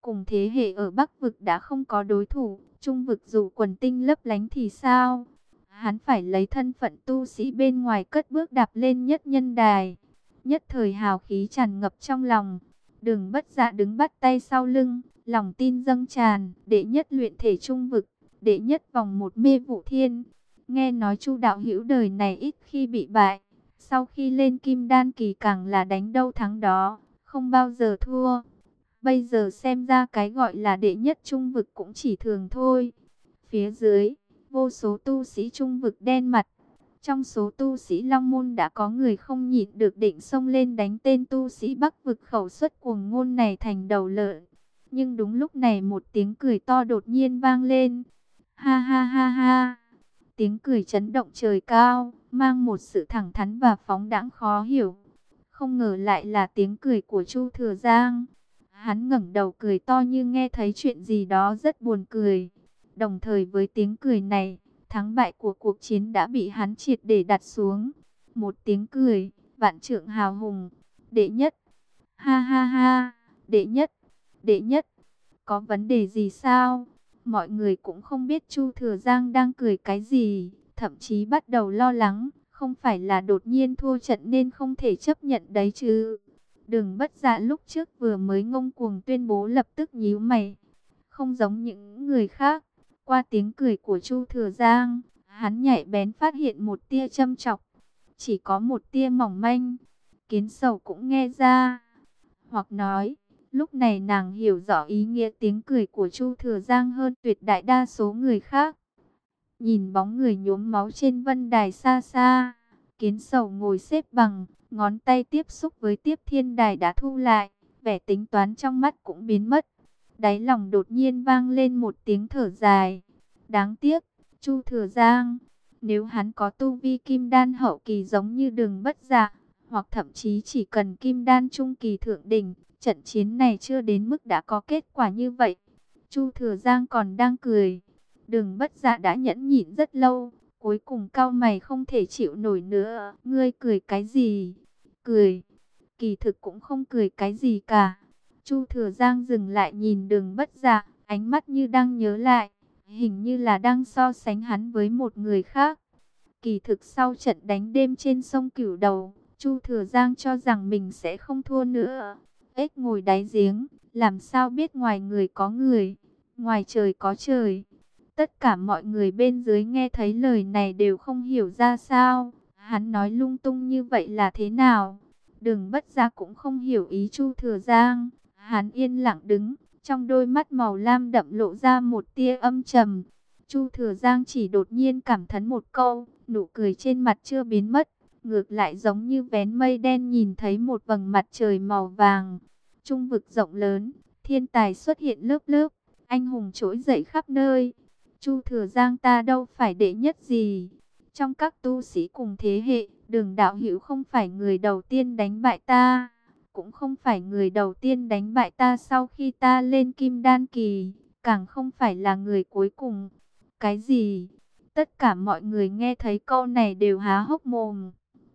cùng thế hệ ở Bắc vực đã không có đối thủ, Trung vực dù quần tinh lấp lánh thì sao? Hắn phải lấy thân phận tu sĩ bên ngoài cất bước đạp lên nhất nhân đài. Nhất thời hào khí tràn ngập trong lòng. Đường Bất Dạ đứng bắt tay sau lưng, lòng tin dâng tràn, đệ nhất luyện thể Trung vực, đệ nhất vòng một mê vụ thiên. Nghe nói Chu đạo hữu đời này ít khi bị bại, sau khi lên Kim Đan kỳ càng là đánh đâu thắng đó, không bao giờ thua. Bây giờ xem ra cái gọi là đệ nhất Trung vực cũng chỉ thường thôi. Phía dưới, vô số tu sĩ Trung vực đen mặt. Trong số tu sĩ Long Môn đã có người không nhịn được định xông lên đánh tên tu sĩ Bắc vực khẩu xuất cuồng ngôn này thành đầu lợn. Nhưng đúng lúc này một tiếng cười to đột nhiên vang lên. Ha ha ha ha. Tiếng cười chấn động trời cao, mang một sự thẳng thắn và phóng đãng khó hiểu. Không ngờ lại là tiếng cười của Chu Thừa Giang. Hắn ngẩng đầu cười to như nghe thấy chuyện gì đó rất buồn cười. Đồng thời với tiếng cười này, thắng bại của cuộc chiến đã bị hắn triệt để đặt xuống. Một tiếng cười, vạn trượng hào hùng, đệ nhất. Ha ha ha, đệ nhất, đệ nhất. Có vấn đề gì sao? Mọi người cũng không biết Chu Thừa Giang đang cười cái gì, thậm chí bắt đầu lo lắng, không phải là đột nhiên thua trận nên không thể chấp nhận đấy chứ. Đường Bất Dạ lúc trước vừa mới ngông cuồng tuyên bố lập tức nhíu mày, không giống những người khác. Qua tiếng cười của Chu Thừa Giang, hắn nhạy bén phát hiện một tia châm chọc, chỉ có một tia mỏng manh. Kiến Sầu cũng nghe ra, hoặc nói, lúc này nàng hiểu rõ ý nghĩa tiếng cười của Chu Thừa Giang hơn tuyệt đại đa số người khác. Nhìn bóng người nhuốm máu trên vân đài xa xa, Kiến Sầu ngồi xếp bằng, ngón tay tiếp xúc với tiếp thiên đài đã thu lại, vẻ tính toán trong mắt cũng biến mất. Đáy lòng đột nhiên vang lên một tiếng thở dài. Đáng tiếc, Chu Thừa Giang, nếu hắn có tu vi kim đan hậu kỳ giống như Đường Bất Dạ, hoặc thậm chí chỉ cần kim đan trung kỳ thượng đỉnh, trận chiến này chưa đến mức đã có kết quả như vậy. Chu Thừa Giang còn đang cười. Đường Bất Dạ đã nhẫn nhịn rất lâu, cuối cùng cau mày không thể chịu nổi nữa. Ngươi cười cái gì? Cười. Kỳ thực cũng không cười cái gì cả. Chu Thừa Giang dừng lại nhìn Đường Bất Dạ, ánh mắt như đang nhớ lại, hình như là đang so sánh hắn với một người khác. Kỳ thực sau trận đánh đêm trên sông Cửu Đầu, Chu Thừa Giang cho rằng mình sẽ không thua nữa. Ếch ngồi đáy giếng, làm sao biết ngoài người có người, ngoài trời có trời. Tất cả mọi người bên dưới nghe thấy lời này đều không hiểu ra sao. Hắn nói lung tung như vậy là thế nào? Đường Bất Dạ cũng không hiểu ý Chu Thừa Giang. Hắn yên lặng đứng, trong đôi mắt màu lam đậm lộ ra một tia âm trầm. Chu Thừa Giang chỉ đột nhiên cảm thán một câu, nụ cười trên mặt chưa biến mất, ngược lại giống như vén mây đen nhìn thấy một vầng mặt trời màu vàng. Trung vực rộng lớn, thiên tài xuất hiện lớp lớp, anh hùng trỗi dậy khắp nơi. Chu Thừa Giang ta đâu phải đệ nhất gì. Trong các tu sĩ cùng thế hệ, Đường đạo hữu không phải người đầu tiên đánh bại ta, cũng không phải người đầu tiên đánh bại ta sau khi ta lên Kim Đan kỳ, càng không phải là người cuối cùng. Cái gì? Tất cả mọi người nghe thấy câu này đều há hốc mồm.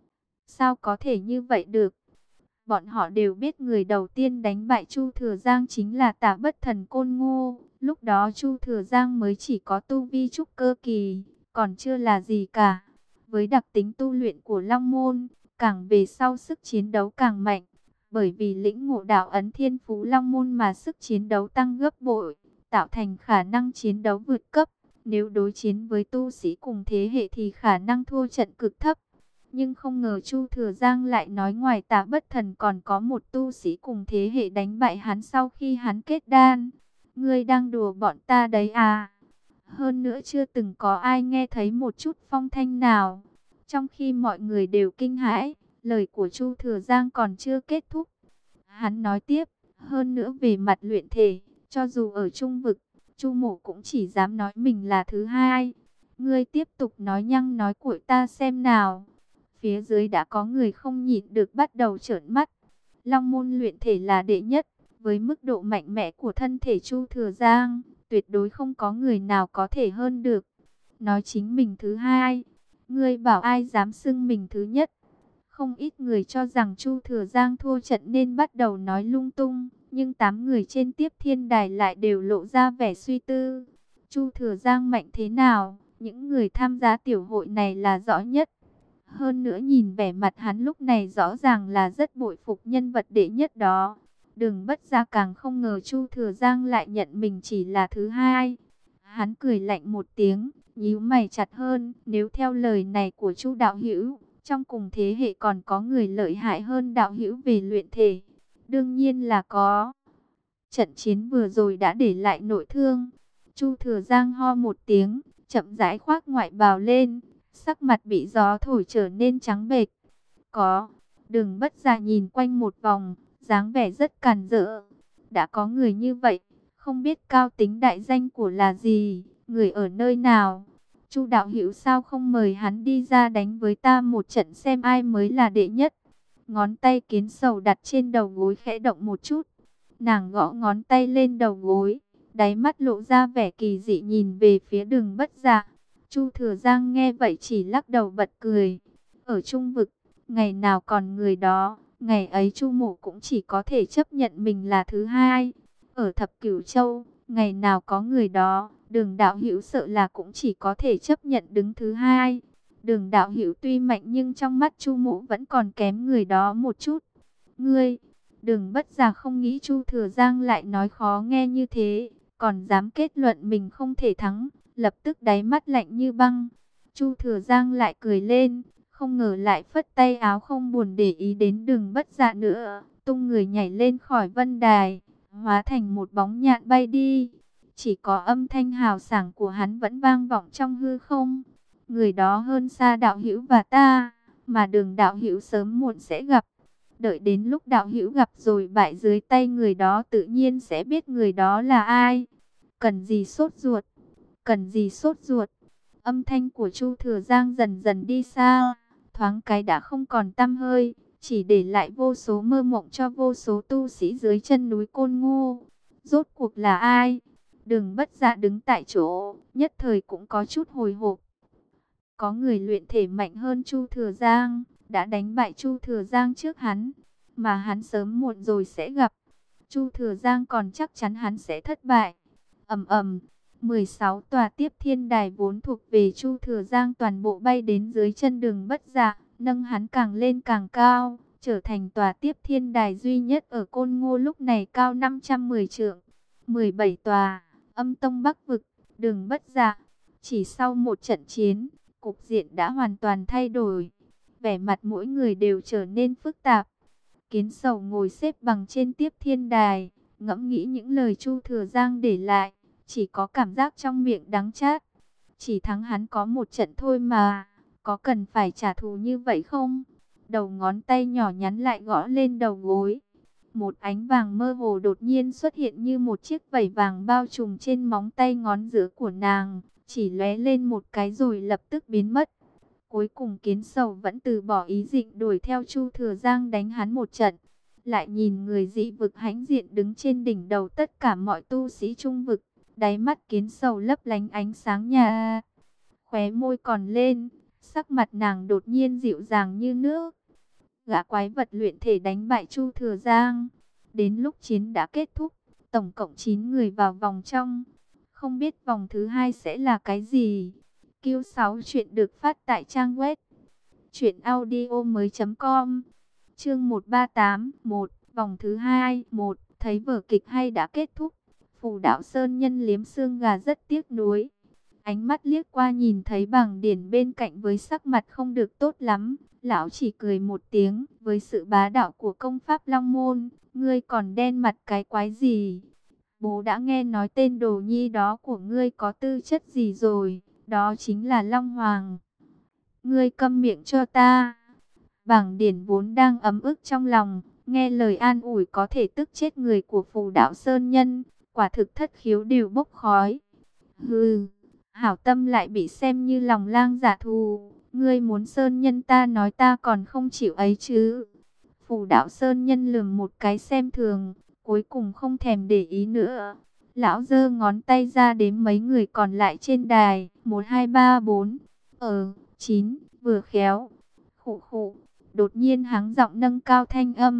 Sao có thể như vậy được? Bọn họ đều biết người đầu tiên đánh bại Chu Thừa Giang chính là Tả Bất Thần Côn Ngô. Lúc đó Chu Thừa Giang mới chỉ có tu vi trúc cơ kỳ, còn chưa là gì cả. Với đặc tính tu luyện của Long Môn, càng về sau sức chiến đấu càng mạnh. Bởi vì lĩnh ngộ đạo ấn Thiên Phú Long Môn mà sức chiến đấu tăng gấp bội, tạo thành khả năng chiến đấu vượt cấp. Nếu đối chiến với tu sĩ cùng thế hệ thì khả năng thua trận cực thấp. Nhưng không ngờ Chu Thừa Giang lại nói ngoài Tả Bất Thần còn có một tu sĩ cùng thế hệ đánh bại hắn sau khi hắn kết đan. Ngươi đang đùa bọn ta đấy à? Hơn nữa chưa từng có ai nghe thấy một chút phong thanh nào. Trong khi mọi người đều kinh hãi, lời của Chu Thừa Giang còn chưa kết thúc. Hắn nói tiếp, hơn nữa về mặt luyện thể, cho dù ở Trung vực, Chu Mộ cũng chỉ dám nói mình là thứ hai. Ngươi tiếp tục nói nhăng nói cuội ta xem nào. Phía dưới đã có người không nhịn được bắt đầu trợn mắt. Long môn luyện thể là đệ nhất, với mức độ mạnh mẽ của thân thể Chu Thừa Giang, tuyệt đối không có người nào có thể hơn được. Nói chính mình thứ hai, ngươi bảo ai dám xưng mình thứ nhất. Không ít người cho rằng Chu Thừa Giang thua trận nên bắt đầu nói lung tung, Nhưng 8 người trên Tiếp Thiên Đài lại đều lộ ra vẻ suy tư. Chu Thừa Giang mạnh thế nào, những người tham gia tiểu hội này là rõ nhất. Hơn nữa nhìn vẻ mặt hắn lúc này rõ ràng là rất bội phục nhân vật đệ nhất đó. Đường Bất Gia càng không ngờ Chu Thừa Giang lại nhận mình chỉ là thứ hai. Hắn cười lạnh một tiếng, nhíu mày chặt hơn, nếu theo lời này của Chu đạo hữu, trong cùng thế hệ còn có người lợi hại hơn đạo hữu về luyện thể. Đương nhiên là có. Trận chiến vừa rồi đã để lại nội thương. Chu Thừa Giang ho một tiếng, chậm rãi khoác ngoại bào lên, sắc mặt bị gió thổi trở nên trắng bệch. Có. Đường Bất Gia nhìn quanh một vòng, dáng vẻ rất càn rỡ. Đã có người như vậy, không biết cao tính đại danh của là gì, người ở nơi nào. Chu đạo hữu sao không mời hắn đi ra đánh với ta một trận xem ai mới là đệ nhất. Ngón tay Kiến Sầu đặt trên đầu gối khẽ động một chút. Nàng gõ ngón tay lên đầu gối, đáy mắt lộ ra vẻ kỳ dị nhìn về phía Đường Bất Gia. Chu Thừa Giang nghe vậy chỉ lắc đầu bật cười. Ở Trung Vực, ngày nào còn người đó, ngày ấy Chu Mộ cũng chỉ có thể chấp nhận mình là thứ hai. Ở Thập Cửu Châu, ngày nào có người đó, Đường đạo hữu sợ là cũng chỉ có thể chấp nhận đứng thứ hai. Đường đạo hữu tuy mạnh nhưng trong mắt Chu Mộ vẫn còn kém người đó một chút. Ngươi, Đường Bất Gia không nghĩ Chu Thừa Giang lại nói khó nghe như thế, còn dám kết luận mình không thể thắng, lập tức đáy mắt lạnh như băng. Chu Thừa Giang lại cười lên, không ngờ lại phất tay áo không buồn để ý đến Đường Bất Gia nữa, tung người nhảy lên khỏi vân đài, hóa thành một bóng nhạn bay đi. Chỉ có âm thanh hào sảng của hắn vẫn vang vọng trong hư không. Người đó hơn xa đạo hữu và ta, mà Đường đạo hữu sớm muộn sẽ gặp. Đợi đến lúc đạo hữu gặp rồi bại dưới tay người đó tự nhiên sẽ biết người đó là ai. Cần gì sốt ruột, cần gì sốt ruột. Âm thanh của Chu Thừa Giang dần dần đi xa, thoáng cái đã không còn tăm hơi, chỉ để lại vô số mơ mộng cho vô số tu sĩ dưới chân núi Côn Ngô. Rốt cuộc là ai? Đường Bất Dạ đứng tại chỗ, nhất thời cũng có chút hồi hộp. Có người luyện thể mạnh hơn Chu Thừa Giang, đã đánh bại Chu Thừa Giang trước hắn, mà hắn sớm muộn rồi sẽ gặp. Chu Thừa Giang còn chắc chắn hắn sẽ thất bại. Ầm ầm, 16 tòa Tiếp Thiên Đài vốn thuộc về Chu Thừa Giang toàn bộ bay đến dưới chân Đường Bất Dạ, nâng hắn càng lên càng cao, trở thành tòa Tiếp Thiên Đài duy nhất ở Côn Ngô lúc này cao 510 trượng. 17 tòa, Âm Tông Bắc Vực, Đường Bất Dạ. Chỉ sau một trận chiến, cục diện đã hoàn toàn thay đổi. Vẻ mặt mỗi người đều trở nên phức tạp. Kiến Sầu ngồi xếp bằng trên Tiếp Thiên Đài, ngẫm nghĩ những lời Chu Thừa Giang để lại, chỉ có cảm giác trong miệng đắng chát. Chỉ thắng hắn có một trận thôi mà, có cần phải trả thù như vậy không? Đầu ngón tay nhỏ nhắn lại gõ lên đầu gối. Một ánh vàng mơ hồ đột nhiên xuất hiện như một chiếc vảy vàng bao trùm trên móng tay ngón giữa của nàng, chỉ lóe lên một cái rồi lập tức biến mất. Cuối cùng Kiến Sầu vẫn từ bỏ ý định đuổi theo Chu Thừa Giang đánh hắn một trận. Lại nhìn người dị vực hãnh diện đứng trên đỉnh đầu tất cả mọi tu sĩ Trung vực. Đáy mắt Kiến Sầu lấp lánh ánh sáng nhà. Khóe môi còn lên, sắc mặt nàng đột nhiên dịu dàng như nước. Gã quái vật luyện thể đánh bại Chu Thừa Giang. Đến lúc chiến đã kết thúc, tổng cộng 9 người vào vòng trong. Không biết vòng thứ hai sẽ là cái gì? Q6 chuyện được phát tại trang web truyệnaudiomoi.com. Chương 138, vòng thứ hai, thấy vở kịch hay đã kết thúc. Phù Đạo Sơn Nhân liếm xương gà rất tiếc nuối. Ánh mắt liếc qua nhìn thấy Bàng Điển bên cạnh với sắc mặt không được tốt lắm, lão chỉ cười một tiếng, với sự bá đạo của công pháp Long Môn, ngươi còn đen mặt cái quái gì? Bố đã nghe nói tên đồ nhi đó của ngươi có tư chất gì rồi, đó chính là Long Hoàng. Ngươi câm miệng cho ta. Bàng Điển vốn đang ấm ức trong lòng, nghe lời an ủi có thể tức chết người của Phù Đạo Sơn Nhân, quả thực thất khiếu đều bốc khói. Hừ, hảo tâm lại bị xem như lòng lang dạ thù, ngươi muốn Sơn Nhân ta nói ta còn không chịu ấy chứ. Phù Đạo Sơn Nhân lườm một cái xem thường, cuối cùng không thèm để ý nữa. Lão giơ ngón tay ra đếm mấy người còn lại trên đài, 1, 2, 3, 4, 9, vừa khéo. Khụ khụ, đột nhiên hắng giọng nâng cao thanh âm.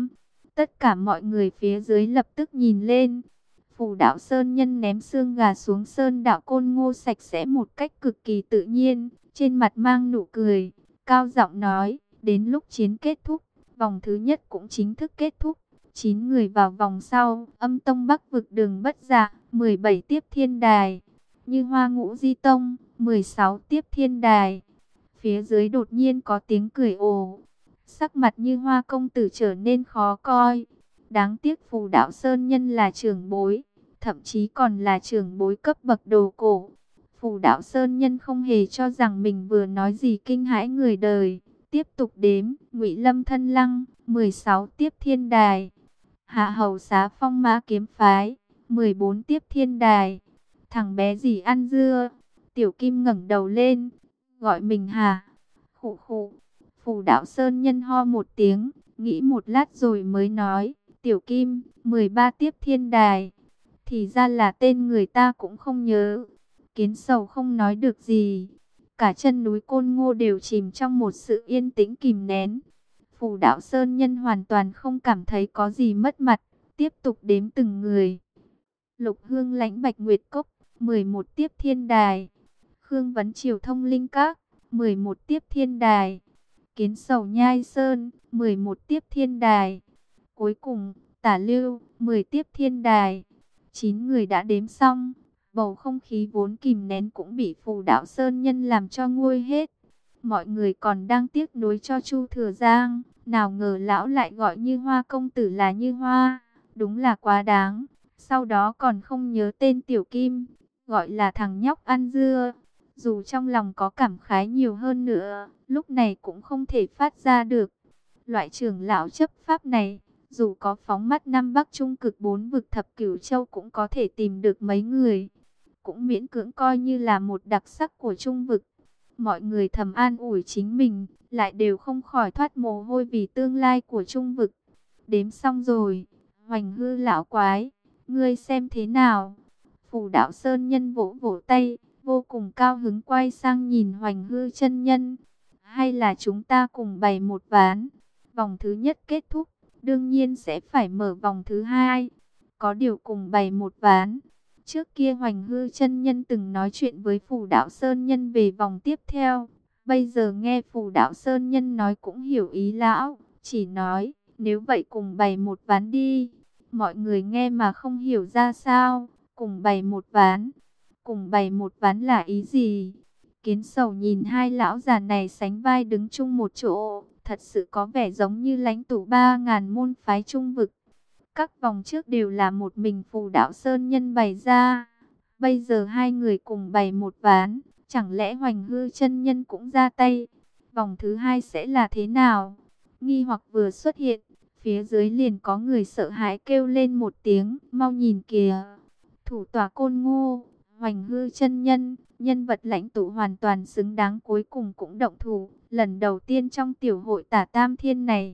Tất cả mọi người phía dưới lập tức nhìn lên. Phù đạo sơn nhân ném xương gà xuống sơn đạo Côn Ngô sạch sẽ một cách cực kỳ tự nhiên, trên mặt mang nụ cười, cao giọng nói, đến lúc chiến kết thúc, vòng thứ nhất cũng chính thức kết thúc. 9 người vào vòng sau, Âm Tông Bắc Vực Đường Bất Dạ, 17 tiếp thiên đài, Như Hoa Ngũ Di Tông, 16 tiếp thiên đài. Phía dưới đột nhiên có tiếng cười ồ, sắc mặt Như Hoa công tử trở nên khó coi. Đáng tiếc Phù Đạo Sơn Nhân là trưởng bối, thậm chí còn là trưởng bối cấp bậc đồ cổ. Phù Đạo Sơn Nhân không hề cho rằng mình vừa nói gì kinh hãi người đời. Tiếp tục đếm, Ngụy Lâm Thân Lăng, 16 tiếp thiên đài. Hạ Hầu Xá Phong Mã Kiếm Phái, 14 tiếp thiên đài. Thằng bé gì ăn dưa? Tiểu Kim ngẩng đầu lên, gọi mình hả? Khụ khụ. Phù Đạo Sơn Nhân ho một tiếng, nghĩ một lát rồi mới nói, Tiểu Kim, 13 tiếp thiên đài. Thì ra là tên người ta cũng không nhớ. Kiến Sầu không nói được gì. Cả chân núi Côn Ngô đều chìm trong một sự yên tĩnh kìm nén. Phù Đạo Sơn Nhân hoàn toàn không cảm thấy có gì mất mặt, tiếp tục đếm từng người. Lục Hương Lãnh Bạch Nguyệt Cốc, 11 tiếp thiên đài. Khương Vấn Triều Thông Linh Các, 11 tiếp thiên đài. Kiến Sầu Nhai Sơn, 11 tiếp thiên đài. Cuối cùng, Tả Lưu, 10 tiếp thiên đài. 9 người đã đếm xong, bầu không khí vốn kìm nén cũng bị Phù Đạo Sơn Nhân làm cho nguôi hết. Mọi người còn đang tiếc nuối cho Chu Thừa Giang, nào ngờ lão lại gọi Như Hoa công tử là Như Hoa, đúng là quá đáng. Sau đó còn không nhớ tên Tiểu Kim, gọi là thằng nhóc ăn dưa. Dù trong lòng có cảm khái nhiều hơn nữa, lúc này cũng không thể phát ra được. Loại trưởng lão chấp pháp này, dù có phóng mắt Nam Bắc Trung Cực 4 vực thập cửu châu cũng có thể tìm được mấy người. Cũng miễn cưỡng coi như là một đặc sắc của Trung vực. Mọi người thầm an ủi chính mình, lại đều không khỏi thoát mồ hôi vì tương lai của Trung vực. Đếm xong rồi, Hoành Hư lão quái, ngươi xem thế nào? Phù Đạo Sơn Nhân vỗ vỗ tay, vô cùng cao hứng quay sang nhìn Hoành Hư chân nhân. Hay là chúng ta cùng bày một ván? Vòng thứ nhất kết thúc, đương nhiên sẽ phải mở vòng thứ hai. Có điều cùng bày một ván. Trước kia Hoành Hư chân nhân từng nói chuyện với Phù Đạo Sơn Nhân về vòng tiếp theo. Bây giờ nghe Phù Đạo Sơn Nhân nói cũng hiểu ý lão. Chỉ nói, nếu vậy cùng bày một ván đi. Mọi người nghe mà không hiểu ra sao. Cùng bày một ván. Cùng bày một ván là ý gì? Kiến Sầu nhìn hai lão già này sánh vai đứng chung một chỗ. Thật sự có vẻ giống như lãnh tụ 3.000 môn phái Trung vực. Các vòng trước đều là một mình Phù Đạo Sơn Nhân bày ra. Bây giờ hai người cùng bày một ván. Chẳng lẽ Hoành Hư chân nhân cũng ra tay? Vòng thứ hai sẽ là thế nào? Nghi hoặc vừa xuất hiện, phía dưới liền có người sợ hãi kêu lên một tiếng, mau nhìn kìa. Thủ tọa Côn Ngô, Hoành Hư chân nhân, nhân vật lãnh tụ hoàn toàn xứng đáng cuối cùng cũng động thủ. Lần đầu tiên trong tiểu hội Tả Tam Thiên này.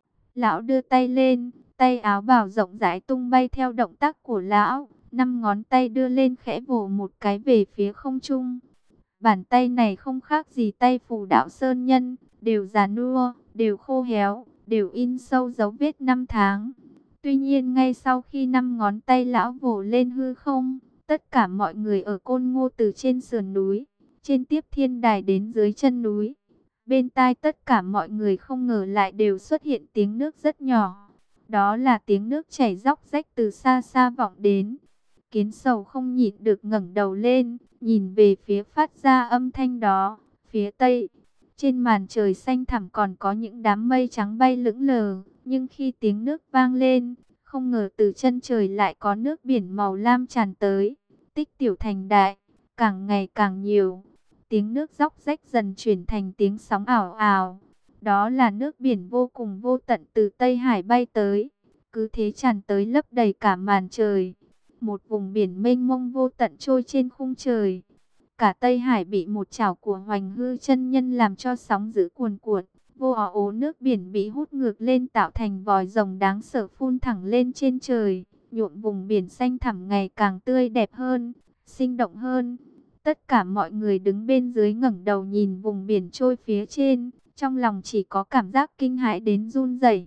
Lão đưa tay lên, tay áo bào rộng rãi tung bay theo động tác của lão. 5 ngón tay đưa lên khẽ vồ một cái về phía không trung. Bàn tay này không khác gì tay Phù Đạo Sơn Nhân, đều già nua, đều khô héo, đều in sâu dấu vết năm tháng. Tuy nhiên ngay sau khi 5 ngón tay lão vồ lên hư không, tất cả mọi người ở Côn Ngô từ trên sườn núi, trên tiếp thiên đài đến dưới chân núi. Bên tai tất cả mọi người không ngờ lại đều xuất hiện tiếng nước rất nhỏ. Đó là tiếng nước chảy róc rách từ xa xa vọng đến. Kiến Sầu không nhịn được ngẩng đầu lên, nhìn về phía phát ra âm thanh đó, phía tây. Trên màn trời xanh thẳm còn có những đám mây trắng bay lững lờ, nhưng khi tiếng nước vang lên, không ngờ từ chân trời lại có nước biển màu lam tràn tới. Tích tiểu thành đại, càng ngày càng nhiều. Tiếng nước róc rách dần chuyển thành tiếng sóng ảo ảo. Đó là nước biển vô cùng vô tận từ Tây Hải bay tới. Cứ thế tràn tới lấp đầy cả màn trời. Một vùng biển mênh mông vô tận trôi trên khung trời. Cả Tây Hải bị một chảo của Hoành Hư chân nhân làm cho sóng dữ cuồn cuộn. Vô ố nước biển bị hút ngược lên tạo thành vòi rồng đáng sợ phun thẳng lên trên trời. Nhuộm vùng biển xanh thẳm ngày càng tươi đẹp hơn, sinh động hơn. Tất cả mọi người đứng bên dưới ngẩng đầu nhìn vùng biển trôi phía trên, trong lòng chỉ có cảm giác kinh hãi đến run rẩy.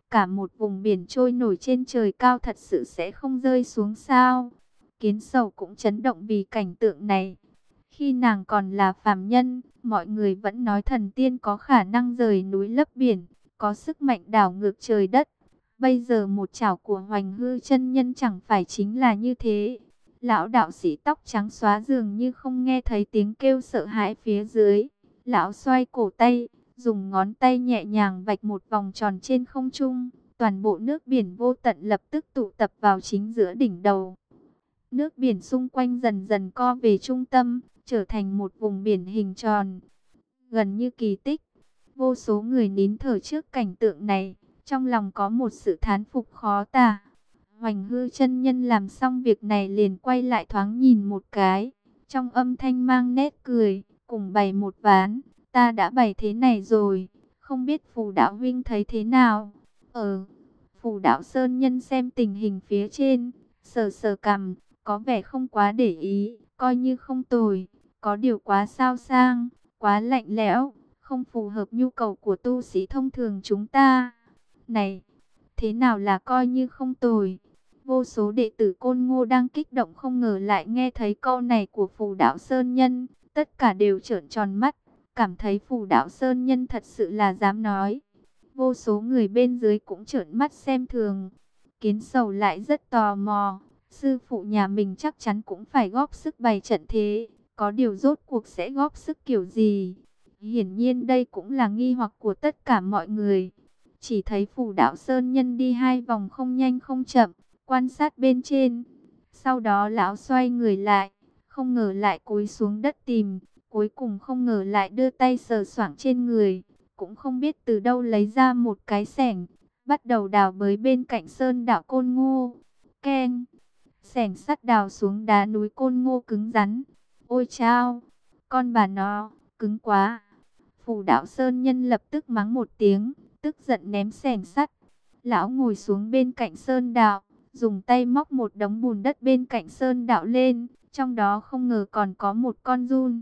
Cả một vùng biển trôi nổi trên trời cao thật sự sẽ không rơi xuống sao? Kiến Sầu cũng chấn động vì cảnh tượng này. Khi nàng còn là phàm nhân, mọi người vẫn nói thần tiên có khả năng rời núi lấp biển, có sức mạnh đảo ngược trời đất. Bây giờ một chảo của Hoành Hư chân nhân chẳng phải chính là như thế. Lão đạo sĩ tóc trắng xóa dường như không nghe thấy tiếng kêu sợ hãi phía dưới. Lão xoay cổ tay, dùng ngón tay nhẹ nhàng vạch một vòng tròn trên không trung. Toàn bộ nước biển vô tận lập tức tụ tập vào chính giữa đỉnh đầu. Nước biển xung quanh dần dần co về trung tâm, trở thành một vùng biển hình tròn. Gần như kỳ tích, vô số người nín thở trước cảnh tượng này, trong lòng có một sự thán phục khó tả. Hoành Hư chân nhân làm xong việc này liền quay lại thoáng nhìn một cái, trong âm thanh mang nét cười, cùng bày một ván, ta đã bày thế này rồi, không biết Phù đạo huynh thấy thế nào? Phù đạo sơn nhân xem tình hình phía trên, sờ sờ cằm, có vẻ không quá để ý, coi như không tồi, có điều quá sao sang, quá lạnh lẽo, không phù hợp nhu cầu của tu sĩ thông thường chúng ta. Này, thế nào là coi như không tồi? Vô số đệ tử Côn Ngô đang kích động không ngờ lại nghe thấy câu này của Phù đạo Sơn Nhân. Tất cả đều trợn tròn mắt, cảm thấy Phù đạo Sơn Nhân thật sự là dám nói. Vô số người bên dưới cũng trợn mắt xem thường. Kiến Sầu lại rất tò mò. Sư phụ nhà mình chắc chắn cũng phải góp sức bày trận thế. Có điều rốt cuộc sẽ góp sức kiểu gì? Hiển nhiên đây cũng là nghi hoặc của tất cả mọi người. Chỉ thấy Phù đạo Sơn Nhân đi hai vòng không nhanh không chậm, quan sát bên trên. Sau đó lão xoay người lại, không ngờ lại cúi xuống đất tìm. Cuối cùng không ngờ lại đưa tay sờ soạng trên người. Cũng không biết từ đâu lấy ra một cái xẻng, bắt đầu đào bới bên cạnh sơn đạo Côn Ngô. Keng! Xẻng sắt đào xuống đá núi Côn Ngô cứng rắn. Ôi chao! Con bà nó, cứng quá! Phù đạo Sơn Nhân lập tức mắng một tiếng, tức giận ném xẻng sắt. Lão ngồi xuống bên cạnh sơn đạo, dùng tay móc một đống bùn đất bên cạnh sơn đạo lên, trong đó không ngờ còn có một con giun.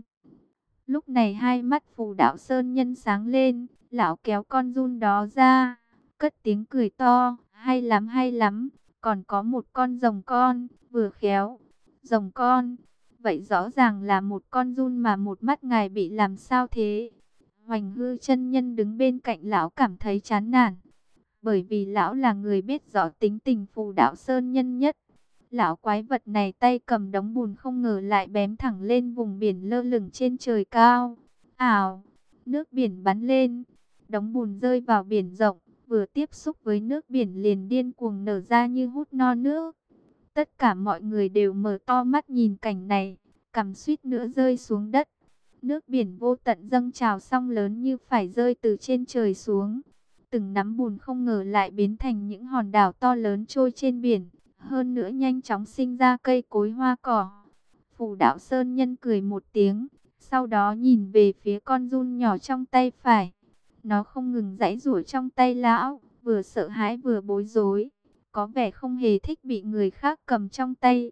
Lúc này hai mắt Phù đạo Sơn Nhân sáng lên, lão kéo con giun đó ra, cất tiếng cười to, hay lắm, còn có một con rồng con, vừa khéo, rồng con, vậy rõ ràng là một con giun mà một mắt ngài bị làm sao thế? Hoành Hư chân nhân đứng bên cạnh lão cảm thấy chán nản, bởi vì lão là người biết rõ tính tình Phù đạo Sơn Nhân nhất. Lão quái vật này tay cầm đống bùn không ngờ lại bém thẳng lên vùng biển lơ lửng trên trời cao. Ào, nước biển bắn lên, đống bùn rơi vào biển rộng, vừa tiếp xúc với nước biển liền điên cuồng nở ra như hút no nước. Tất cả mọi người đều mở to mắt nhìn cảnh này, cằm suýt nữa rơi xuống đất. Nước biển vô tận dâng trào sóng lớn như phải rơi từ trên trời xuống. Từng nắm bùn không ngờ lại biến thành những hòn đảo to lớn trôi trên biển. Hơn nữa nhanh chóng sinh ra cây cối hoa cỏ. Phù đạo Sơn Nhân cười một tiếng, sau đó nhìn về phía con giun nhỏ trong tay phải. Nó không ngừng giãy giụa trong tay lão, vừa sợ hãi vừa bối rối, có vẻ không hề thích bị người khác cầm trong tay.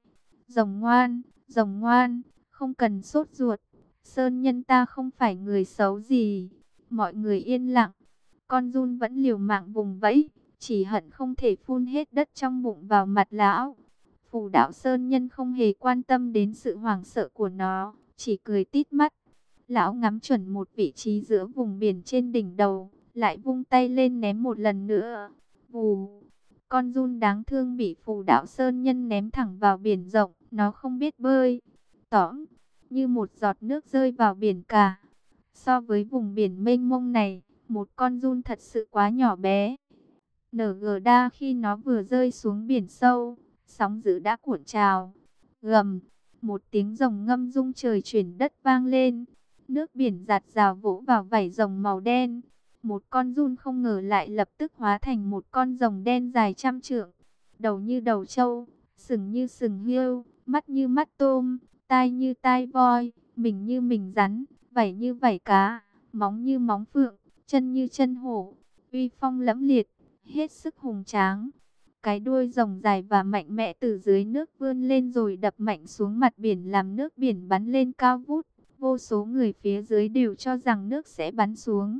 Rồng ngoan, không cần sốt ruột, Sơn Nhân ta không phải người xấu gì. Mọi người yên lặng, con giun vẫn liều mạng vùng vẫy, chỉ hận không thể phun hết đất trong bụng vào mặt lão. Phù đạo Sơn Nhân không hề quan tâm đến sự hoảng sợ của nó, chỉ cười tít mắt. Lão ngắm chuẩn một vị trí giữa vùng biển trên đỉnh đầu, lại vung tay lên ném một lần nữa. Vù! Con giun đáng thương bị Phù đạo Sơn Nhân ném thẳng vào biển rộng, nó không biết bơi. Tõm! Như một giọt nước rơi vào biển cả. So với vùng biển mênh mông này, một con giun thật sự quá nhỏ bé. NG đa khi nó vừa rơi xuống biển sâu, sóng dữ đã cuộn trào. Gầm, một tiếng rồng ngâm rung trời chuyển đất vang lên. Nước biển giạt rào vỗ vào vảy rồng màu đen. Một con giun không ngờ lại lập tức hóa thành một con rồng đen dài trăm trượng. Đầu như đầu trâu, sừng như sừng hươu, mắt như mắt tôm, tai như tai voi, mình như mình rắn, vảy như vảy cá, móng như móng phượng, chân như chân hổ, uy phong lẫm liệt, hết sức hùng tráng. Cái đuôi rồng dài và mạnh mẽ từ dưới nước vươn lên rồi đập mạnh xuống mặt biển làm nước biển bắn lên cao vút. Vô số người phía dưới đều cho rằng nước sẽ bắn xuống.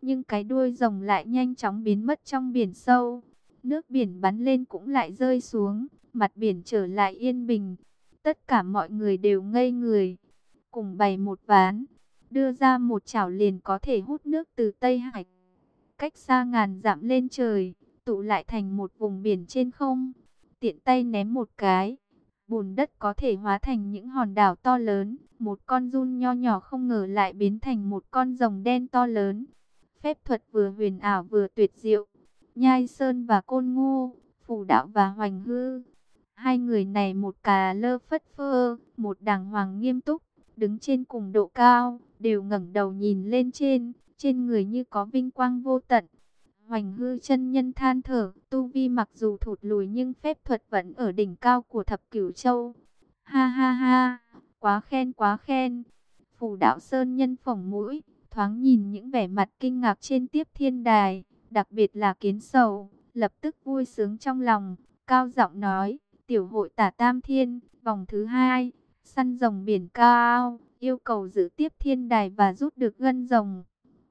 nhưng cái đuôi rồng lại nhanh chóng biến mất trong biển sâu. Nước biển bắn lên cũng lại rơi xuống, mặt biển trở lại yên bình. Tất cả mọi người đều ngây người, cùng bày một ván, đưa ra một chảo liền có thể hút nước từ Tây Hải, cách xa ngàn dặm lên trời, tụ lại thành một vùng biển trên không. Tiện tay ném một cái, bùn đất có thể hóa thành những hòn đảo to lớn. Một con giun nho nhỏ không ngờ lại biến thành một con rồng đen to lớn. Phép thuật vừa huyền ảo vừa tuyệt diệu. Nhai Sơn và Côn Ngô, Phù Đạo và Hoành Hư, hai người này một cà lơ phất phơ, một đàng hoàng nghiêm túc, đứng trên cùng độ cao, đều ngẩng đầu nhìn lên trên người như có vinh quang vô tận. Hoành Hư chân nhân than thở, tu vi mặc dù thụt lùi nhưng phép thuật vẫn ở đỉnh cao của Thập Cửu Châu. Ha ha ha, quá khen quá khen. Phù Đạo Sơn nhân phỏng mũi, thoáng nhìn những vẻ mặt kinh ngạc trên Tiếp Thiên Đài, đặc biệt là Kiến Sầu, lập tức vui sướng trong lòng, cao giọng nói: tiểu hội Tả Tam Thiên, vòng thứ 2, săn rồng biển cao, yêu cầu giữ Tiếp Thiên Đài và rút được gân rồng.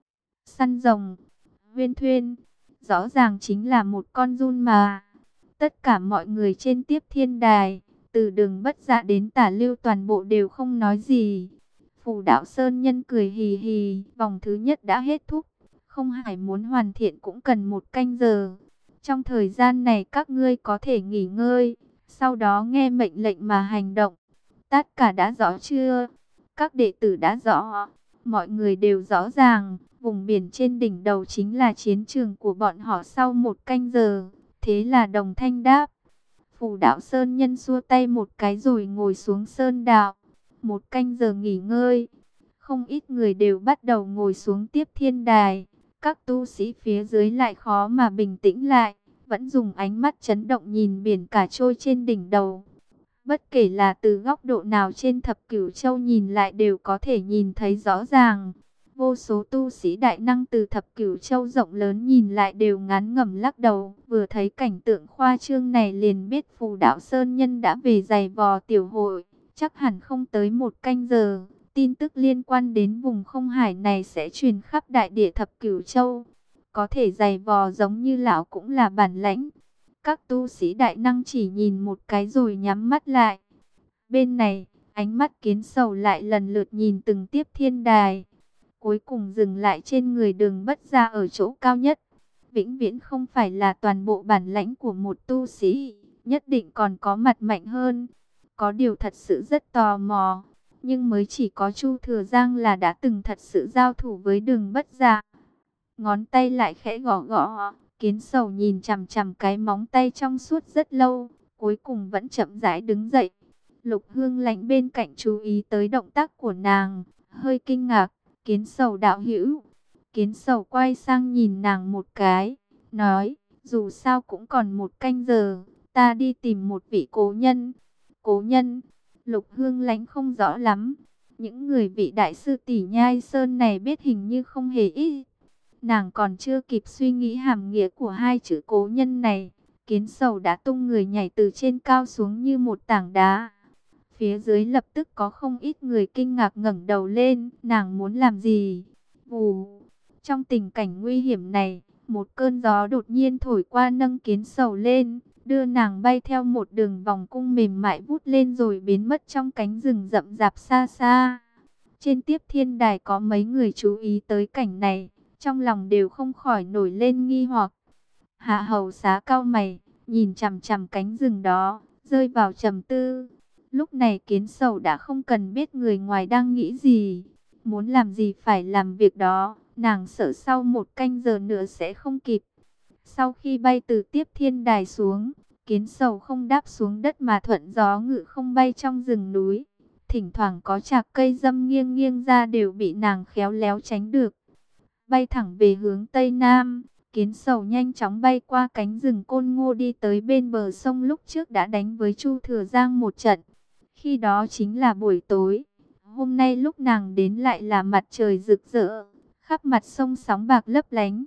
Săn rồng, Huyên Thuyên, rõ ràng chính là một con giun mà. Tất cả mọi người trên Tiếp Thiên Đài, từ Đường Bất Dạ đến Tả Lưu toàn bộ đều không nói gì. Phù Đạo Sơn nhân cười hì hì, vòng thứ nhất đã hết thúc, không hải muốn hoàn thiện cũng cần 1 canh giờ. Trong thời gian này các ngươi có thể nghỉ ngơi, sau đó nghe mệnh lệnh mà hành động. Tất cả đã rõ chưa? Các đệ tử đã rõ, mọi người đều rõ ràng, vùng biển trên đỉnh đầu chính là chiến trường của bọn họ sau 1 canh giờ. Thế là đồng thanh đáp. Phù Đạo Sơn nhân xua tay một cái rồi ngồi xuống sơn đạo. 1 canh giờ nghỉ ngơi, không ít người đều bắt đầu ngồi xuống Tiếp Thiên Đài. Các tu sĩ phía dưới lại khó mà bình tĩnh lại, vẫn dùng ánh mắt chấn động nhìn biển cả trôi trên đỉnh đầu. Bất kể là từ góc độ nào trên Thập Cửu Châu nhìn lại đều có thể nhìn thấy rõ ràng. Vô số tu sĩ đại năng từ Thập Cửu Châu rộng lớn nhìn lại đều ngán ngẩm lắc đầu. Vừa thấy cảnh tượng khoa trương này liền biết Phù Đạo Sơn nhân đã về giày vò tiểu hội. Chắc hẳn không tới 1 canh giờ, tin tức liên quan đến vùng không hải này sẽ truyền khắp đại địa Thập Cửu Châu. Có thể giày vò giống như lão cũng là bản lãnh. Các tu sĩ đại năng chỉ nhìn một cái rồi nhắm mắt lại. Bên này, ánh mắt Kiến Sầu lại lần lượt nhìn từng Tiếp Thiên Đài, cuối cùng dừng lại trên người Đường Bất Gia ở chỗ cao nhất. Vĩnh viễn không phải là toàn bộ bản lãnh của một tu sĩ, nhất định còn có mặt mạnh hơn. Có điều thật sự rất tò mò, nhưng mới chỉ có Chu Thừa Giang là đã từng thật sự giao thủ với Đường Bất Gia. Ngón tay lại khẽ gõ gõ, Kiến Sầu nhìn chằm chằm cái móng tay trong suốt rất lâu, cuối cùng vẫn chậm rãi đứng dậy. Lục Hương Lãnh bên cạnh chú ý tới động tác của nàng, hơi kinh ngạc. Kiến Sầu đạo hữu. Kiến Sầu quay sang nhìn nàng một cái, nói: dù sao cũng còn 1 canh giờ, ta đi tìm một vị cố nhân. Cố nhân? Lục Hương Lãnh không rõ lắm. Những người vị đại sư tỷ Nhai Sơn này biết hình như không hề ít. Nàng còn chưa kịp suy nghĩ hàm nghĩa của hai chữ cố nhân này, Kiến Sầu đã tung người nhảy từ trên cao xuống như một tảng đá. Phía dưới lập tức có không ít người kinh ngạc ngẩng đầu lên, nàng muốn làm gì? Vù! Trong tình cảnh nguy hiểm này, một cơn gió đột nhiên thổi qua nâng Kiến Sầu lên, đưa nàng bay theo một đường vòng cung mềm mại vút lên rồi biến mất trong cánh rừng rậm rạp xa xa. Trên Tiếp Thiên Đài có mấy người chú ý tới cảnh này, trong lòng đều không khỏi nổi lên nghi hoặc. Hạ Hầu Xá cau mày, nhìn chằm chằm cánh rừng đó, rơi vào trầm tư. Lúc này Kiến Sầu đã không cần biết người ngoài đang nghĩ gì, muốn làm gì phải làm việc đó, nàng sợ sau 1 canh giờ nữa sẽ không kịp. Sau khi bay từ Tiếp Thiên Đài xuống, Kiến Sầu không đáp xuống đất mà thuận gió ngự không bay trong rừng núi. Thỉnh thoảng có chạc cây dâm nghiêng nghiêng ra đều bị nàng khéo léo tránh được. Bay thẳng về hướng Tây Nam, Kiến Sầu nhanh chóng bay qua cánh rừng Côn Ngô đi tới bên bờ sông lúc trước đã đánh với Chu Thừa Giang một trận. Khi đó chính là buổi tối, hôm nay lúc nàng đến lại là mặt trời rực rỡ, khắp mặt sông sóng bạc lấp lánh.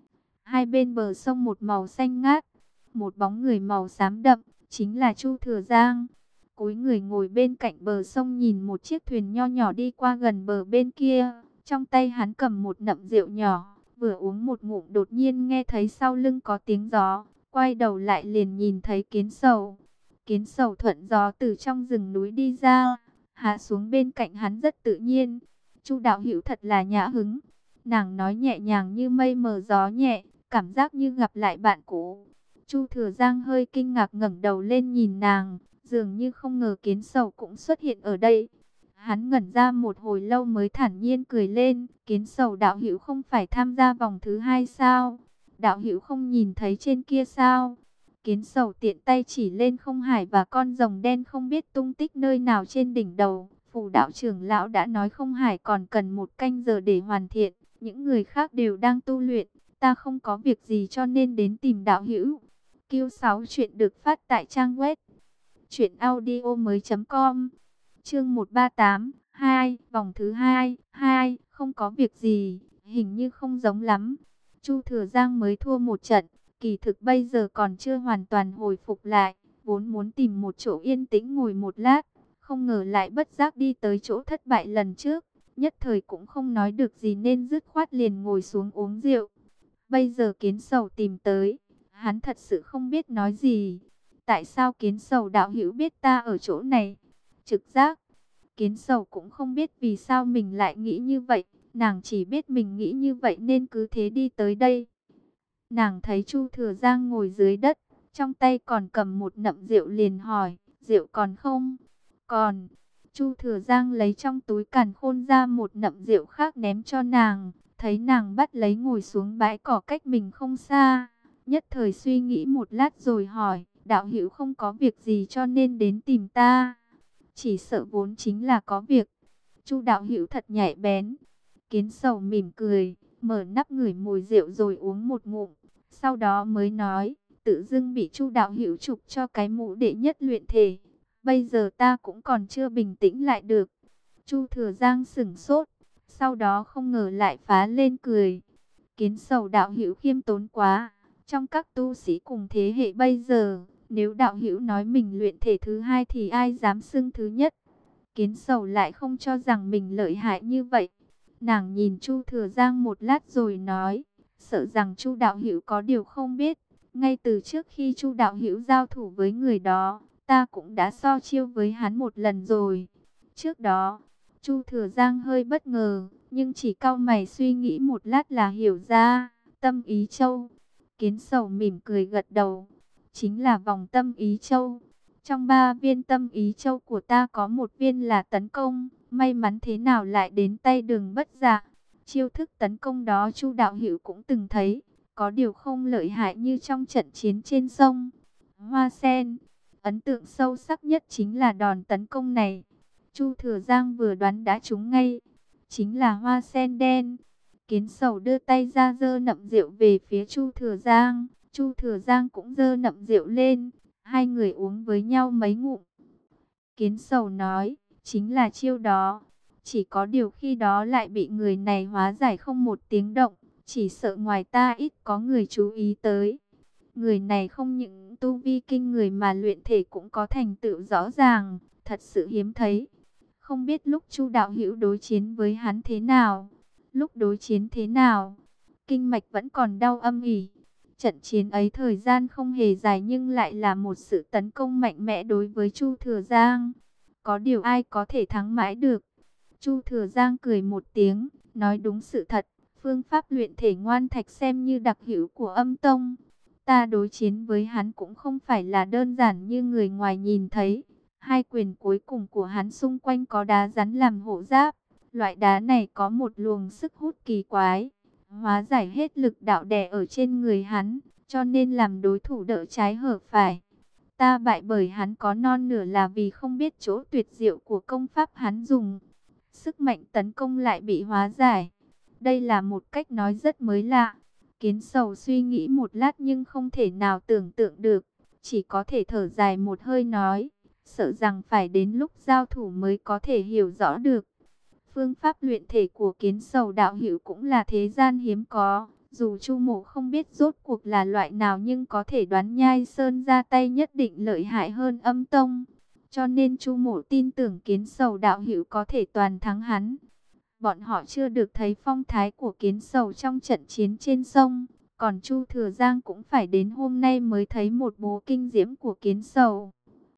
Hai bên bờ sông một màu xanh ngát, một bóng người màu xám đậm, chính là Chu Thừa Giang. Cúi người ngồi bên cạnh bờ sông nhìn một chiếc thuyền nho nhỏ đi qua gần bờ bên kia, trong tay hắn cầm một nậm rượu nhỏ, Vừa uống một ngụm đột nhiên nghe thấy sau lưng có tiếng gió, quay đầu lại liền nhìn thấy Kiến Sầu. Kiến Sầu thuận gió từ trong rừng núi đi ra, hạ xuống bên cạnh hắn rất tự nhiên. Chu đạo hữu thật là nhã hứng. Nàng nói nhẹ nhàng như mây mờ gió nhẹ, cảm giác như gặp lại bạn cũ. Chu Thừa Giang hơi kinh ngạc ngẩng đầu lên nhìn nàng, dường như không ngờ Kiến Sầu cũng xuất hiện ở đây. Hắn ngẩn ra một hồi lâu mới thản nhiên cười lên. Kiến Sầu đạo hữu không phải tham gia vòng thứ hai sao? Đạo hữu không nhìn thấy trên kia sao? Kiến Sầu tiện tay chỉ lên không hải và con rồng đen không biết tung tích nơi nào trên đỉnh đầu. Phù đạo trưởng lão đã nói không hải còn cần 1 canh giờ để hoàn thiện. Những người khác đều đang tu luyện. Ta không có việc gì cho nên đến tìm đạo hữu. Q6 chuyện được phát tại trang web truyệnaudiomoi.com. Chương 138, 2, vòng thứ 2, không có việc gì, hình như không giống lắm. Chu Thừa Giang mới thua một trận, kỳ thực bây giờ còn chưa hoàn toàn hồi phục lại, vốn muốn tìm một chỗ yên tĩnh ngồi một lát, không ngờ lại bất giác đi tới chỗ thất bại lần trước, nhất thời cũng không nói được gì nên dứt khoát liền ngồi xuống uống rượu. Bây giờ Kiến Sầu tìm tới, hắn thật sự không biết nói gì. Tại sao Kiến Sầu đạo hữu biết ta ở chỗ này? Trực giác. Kiến Sầu cũng không biết vì sao mình lại nghĩ như vậy, nàng chỉ biết mình nghĩ như vậy nên cứ thế đi tới đây. Nàng thấy Chu Thừa Giang ngồi dưới đất, trong tay còn cầm một nậm rượu liền hỏi, rượu còn không? Còn. Chu Thừa Giang lấy trong túi càn khôn ra một nậm rượu khác ném cho nàng, thấy nàng bắt lấy ngồi xuống bãi cỏ cách mình không xa, nhất thời suy nghĩ một lát rồi hỏi, đạo hữu không có việc gì cho nên đến tìm ta? Chỉ sợ vốn chính là có việc. Chu đạo hữu thật nhạy bén. Kiến Sầu mỉm cười, mở nắp ngửi mùi rượu rồi uống một ngụm, sau đó mới nói, tự dưng bị Chu đạo hữu chụp cho cái mũ đệ nhất luyện thể, bây giờ ta cũng còn chưa bình tĩnh lại được. Chu Thừa Giang sững sốt, sau đó không ngờ lại phá lên cười. Kiến Sầu đạo hữu khiêm tốn quá, trong các tu sĩ cùng thế hệ bây giờ, nếu đạo hữu nói mình luyện thể thứ hai thì ai dám xưng thứ nhất? Kiến Sầu lại không cho rằng mình lợi hại như vậy. Nàng nhìn Chu Thừa Giang một lát rồi nói, sợ rằng Chu đạo hữu có điều không biết, ngay từ trước khi Chu đạo hữu giao thủ với người đó, ta cũng đã so chiêu với hắn một lần rồi. Trước đó, Chu Thừa Giang hơi bất ngờ, nhưng chỉ cau mày suy nghĩ một lát là hiểu ra, Tâm Ý Châu. Kiến Sầu mỉm cười gật đầu, chính là vòng Tâm Ý Châu. Trong 3 viên Tâm Ý Châu của ta có 1 viên là tấn công, may mắn thế nào lại đến tay Đường Bất Dạ. Chiêu thức tấn công đó Chu đạo hữu cũng từng thấy, có điều không lợi hại như trong trận chiến trên sông Hoa Sen. Ấn tượng sâu sắc nhất chính là đòn tấn công này. Chu Thừa Giang vừa đoán đã trúng ngay, chính là Hoa Sen đen. Kiến Sầu đưa tay ra giơ nậm rượu về phía Chu Thừa Giang, Chu Thừa Giang cũng giơ nậm rượu lên, hai người uống với nhau mấy ngụm. Kiến Sầu nói, chính là chiêu đó, chỉ có điều khi đó lại bị người này hóa giải không một tiếng động, chỉ sợ ngoài ta ít có người chú ý tới. Người này không những tu vi kinh người mà luyện thể cũng có thành tựu rõ ràng, thật sự hiếm thấy. Không biết lúc Chu đạo hữu đối chiến với hắn thế nào? Lúc đối chiến thế nào? Kinh mạch vẫn còn đau âm ỉ. Trận chiến ấy thời gian không hề dài nhưng lại là một sự tấn công mạnh mẽ đối với Chu Thừa Giang. Có điều ai có thể thắng mãi được? Chu Thừa Giang cười một tiếng, nói đúng sự thật. Phương pháp luyện thể ngoan thạch xem như đặc hữu của Âm Tông. Ta đối chiến với hắn cũng không phải là đơn giản như người ngoài nhìn thấy. Hai quyền cuối cùng của hắn xung quanh có đá rắn làm hộ giáp. Loại đá này có một luồng sức hút kỳ quái, hóa giải hết lực đạo đè ở trên người hắn, cho nên làm đối thủ đỡ trái hở phải. Ta bại bởi hắn có non nửa là vì không biết chỗ tuyệt diệu của công pháp hắn dùng. Sức mạnh tấn công lại bị hóa giải. Đây là một cách nói rất mới lạ. Kiến Sầu suy nghĩ một lát nhưng không thể nào tưởng tượng được, chỉ có thể thở dài một hơi nói, sợ rằng phải đến lúc giao thủ mới có thể hiểu rõ được. Phương pháp luyện thể của Kiến Sầu đạo hữu cũng là thế gian hiếm có. Dù Chu Mộ không biết rốt cuộc là loại nào nhưng có thể đoán Nhai Sơn ra tay nhất định lợi hại hơn Âm Tông. Cho nên Chu Mộ tin tưởng Kiến Sầu đạo hữu có thể toàn thắng hắn. Bọn họ chưa được thấy phong thái của Kiến Sầu trong trận chiến trên sông. Còn Chu Thừa Giang cũng phải đến hôm nay mới thấy một bố kinh diễm của Kiến Sầu.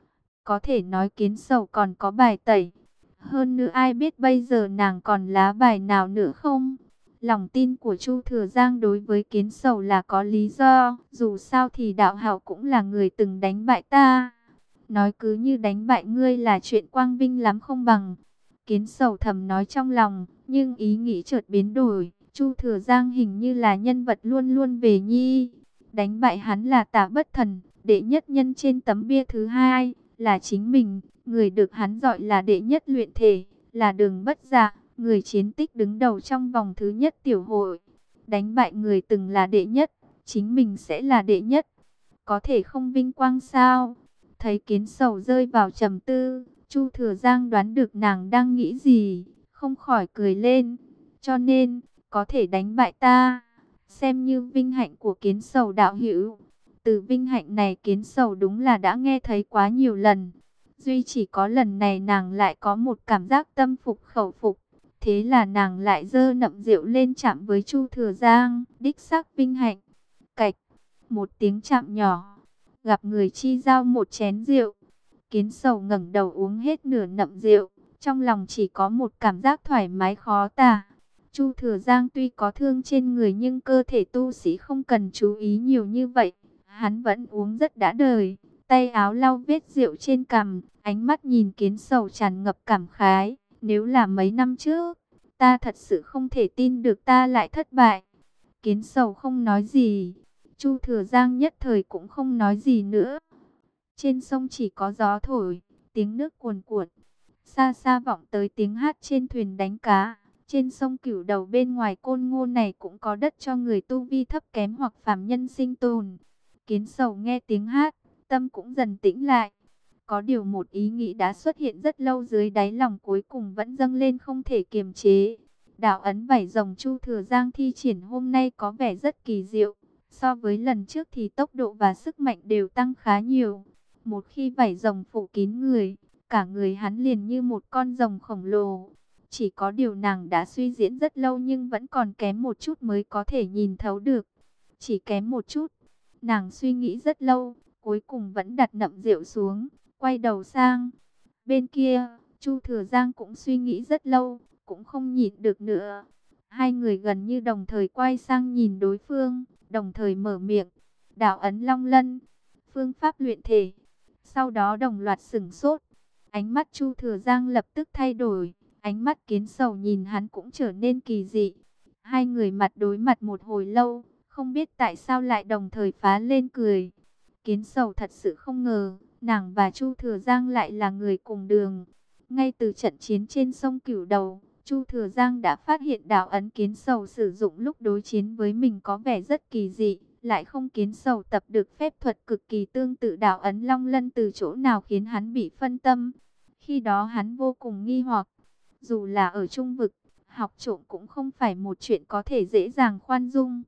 Có thể nói Kiến Sầu còn có bài tẩy. Hơn nữa ai biết bây giờ nàng còn lá bài nào nữa không? Lòng tin của Chu Thừa Giang đối với Kiến Sầu là có lý do. Dù sao thì đạo hạo cũng là người từng đánh bại ta. Nói cứ như đánh bại ngươi là chuyện quang vinh lắm không bằng. Kiến Sầu thầm nói trong lòng, nhưng ý nghĩ chợt biến đổi. Chu Thừa Giang hình như là nhân vật luôn luôn về nhi. Đánh bại hắn là Tả Bất Thần, đệ nhất nhân trên tấm bia thứ hai, là chính mình. Người được hắn gọi là đệ nhất luyện thể, là Đường Bất Dạ, người chiến tích đứng đầu trong vòng thứ nhất tiểu hội. Đánh bại người từng là đệ nhất, chính mình sẽ là đệ nhất. Có thể không vinh quang sao? Thấy Kiến Sầu rơi vào trầm tư, Chu Thừa Giang đoán được nàng đang nghĩ gì, không khỏi cười lên. Cho nên, có thể đánh bại ta, xem như vinh hạnh của Kiến Sầu đạo hữu. Từ vinh hạnh này Kiến Sầu đúng là đã nghe thấy quá nhiều lần. Duy chỉ có lần này nàng lại có một cảm giác tâm phục khẩu phục. Thế là nàng lại giơ nậm rượu lên chạm với Chu Thừa Giang, đích xác vinh hạnh. Cạch, một tiếng chạm nhỏ, gặp người chi giao một chén rượu. Kiến Sầu ngẩng đầu uống hết nửa nậm rượu, trong lòng chỉ có một cảm giác thoải mái khó tả. Chu Thừa Giang tuy có thương trên người nhưng cơ thể tu sĩ không cần chú ý nhiều như vậy. Hắn vẫn uống rất đã đời, tay áo lau vết rượu trên cằm, ánh mắt nhìn Kiến Sầu tràn ngập cảm khái. Nếu là mấy năm trước, ta thật sự không thể tin được ta lại thất bại. Kiến Sầu không nói gì, Chu Thừa Giang nhất thời cũng không nói gì nữa. Trên sông chỉ có gió thổi, tiếng nước cuồn cuộn. Xa xa vọng tới tiếng hát trên thuyền đánh cá. Trên sông Cửu Đầu bên ngoài Côn Ngô này cũng có đất cho người tu vi thấp kém hoặc phàm nhân sinh tồn. Kiến Sầu nghe tiếng hát, tâm cũng dần tĩnh lại. Có điều một ý nghĩ đã xuất hiện rất lâu dưới đáy lòng cuối cùng vẫn dâng lên không thể kiềm chế. Đạo ấn vảy rồng Chu Thừa Giang thi triển hôm nay có vẻ rất kỳ diệu. So với lần trước thì tốc độ và sức mạnh đều tăng khá nhiều. Một khi vảy rồng phủ kín người, cả người hắn liền như một con rồng khổng lồ. Chỉ có điều nàng đã suy diễn rất lâu nhưng vẫn còn kém một chút mới có thể nhìn thấu được. Chỉ kém một chút. Nàng suy nghĩ rất lâu, cuối cùng vẫn đặt nậm rượu xuống, quay đầu sang. Bên kia, Chu Thừa Giang cũng suy nghĩ rất lâu, cũng không nhịn được nữa. Hai người gần như đồng thời quay sang nhìn đối phương, đồng thời mở miệng. Đạo ấn Long Lân, phương pháp luyện thể. Sau đó đồng loạt sửng sốt. Ánh mắt Chu Thừa Giang lập tức thay đổi. Ánh mắt Kiến Sầu nhìn hắn cũng trở nên kỳ dị. Hai người mặt đối mặt một hồi lâu, không biết tại sao lại đồng thời phá lên cười. Kiến Sầu thật sự không ngờ, nàng và Chu Thừa Giang lại là người cùng đường. Ngay từ trận chiến trên sông Cửu Đầu, Chu Thừa Giang đã phát hiện đạo ấn Kiến Sầu sử dụng lúc đối chiến với mình có vẻ rất kỳ dị. Lại không Kiến Sầu tập được phép thuật cực kỳ tương tự đạo ấn Long Lân từ chỗ nào khiến hắn bị phân tâm. Khi đó hắn vô cùng nghi hoặc. Dù là ở trung vực, học trộm cũng không phải một chuyện có thể dễ dàng khoan dung.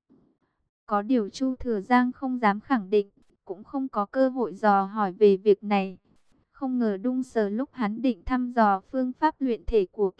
Có điều Chu Thừa Giang không dám khẳng định, cũng không có cơ hội dò hỏi về việc này. Không ngờ đung sờ lúc hắn định thăm dò phương pháp luyện thể của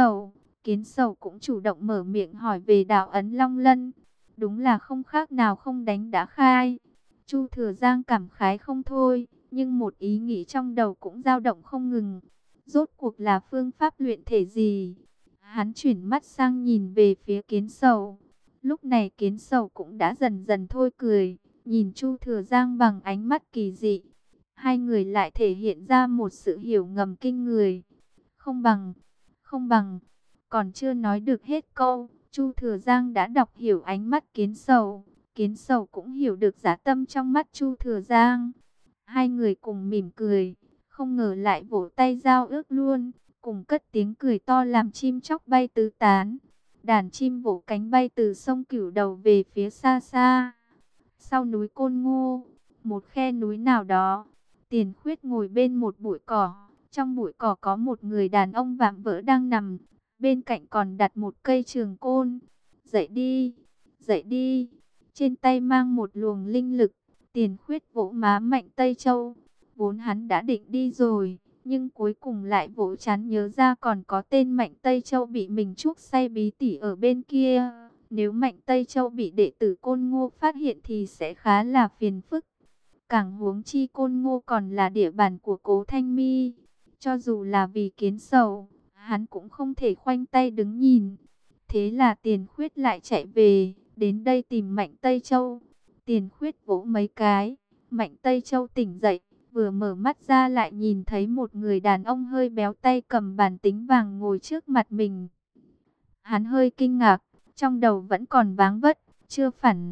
Kiến Sầu cũng chủ động mở miệng hỏi về đạo ấn Long Lân. Đúng là không khác nào không đánh đã khai. Chu Thừa Giang cảm khái không thôi, nhưng một ý nghĩ trong đầu cũng dao động không ngừng. Rốt cuộc là phương pháp luyện thể gì? Hắn chuyển mắt sang nhìn về phía Kiến Sầu. Lúc này Kiến Sầu cũng đã dần dần thôi cười, nhìn Chu Thừa Giang bằng ánh mắt kỳ dị. Hai người lại thể hiện ra một sự hiểu ngầm kinh người. Không bằng, không bằng, còn chưa nói được hết câu, Chu Thừa Giang đã đọc hiểu ánh mắt Kiến Sầu. Kiến Sầu cũng hiểu được dã tâm trong mắt Chu Thừa Giang. Hai người cùng mỉm cười, không ngờ lại vỗ tay giao ước luôn, cùng cất tiếng cười to làm chim chóc bay tứ tán. Đàn chim vỗ cánh bay từ sông Cửu Đầu về phía xa xa. Sau núi Côn Ngô, một khe núi nào đó, Tiền Khuyết ngồi bên một bụi cỏ. Trong bụi cỏ có một người đàn ông vạm vỡ đang nằm, bên cạnh còn đặt một cây trường côn. Dậy đi, dậy đi. Trên tay mang một luồng linh lực, Tiền Khuyết vỗ má Mạnh Tây Châu. Vốn hắn đã định đi rồi, Nhưng cuối cùng lại vỗ chán nhớ ra còn có tên Mạnh Tây Châu bị mình chuốc say bí tỉ ở bên kia. Nếu Mạnh Tây Châu bị đệ tử Côn Ngô phát hiện thì sẽ khá là phiền phức. Càng huống chi Côn Ngô còn là địa bàn của Cố Thanh Mi. Cho dù là vì Kiến Sầu, hắn cũng không thể khoanh tay đứng nhìn. Thế là Tiền Khuyết lại chạy về, đến đây tìm Mạnh Tây Châu. Tiền Khuyết vỗ mấy cái, Mạnh Tây Châu tỉnh dậy, vừa mở mắt ra lại nhìn thấy một người đàn ông hơi béo tay cầm bàn tính vàng ngồi trước mặt mình. Hắn hơi kinh ngạc, trong đầu vẫn còn váng vất, chưa phản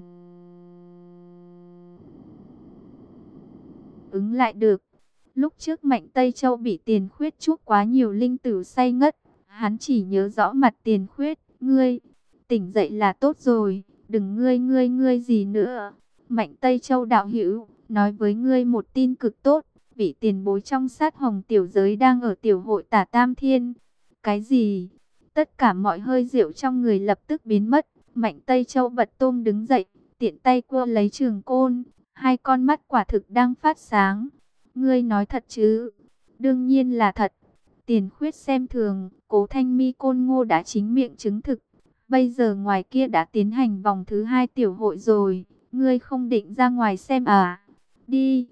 ứng lại được. Lúc trước Mạnh Tây Châu bị Tiền Khuyết chuốc quá nhiều linh tử say ngất, hắn chỉ nhớ rõ mặt Tiền Khuyết, ngươi tỉnh dậy là tốt rồi, đừng ngươi gì nữa. Mạnh Tây Châu đạo hữu, nói với ngươi một tin cực tốt, vị tiền bối trong sát hồng tiểu giới đang ở tiểu hội Tả Tam Thiên. Cái gì? Tất cả mọi hơi rượu trong người lập tức biến mất. Mạnh Tây Châu bật tôm đứng dậy, tiện tay cua lấy trường côn, hai con mắt quả thực đang phát sáng. Ngươi nói thật chứ? Đương nhiên là thật. Tiền Khuyết xem thường, Cố Thanh Mi Côn Ngô đã chính miệng chứng thực. Bây giờ ngoài kia đã tiến hành vòng thứ 2 tiểu hội rồi, ngươi không định ra ngoài xem à? Đi,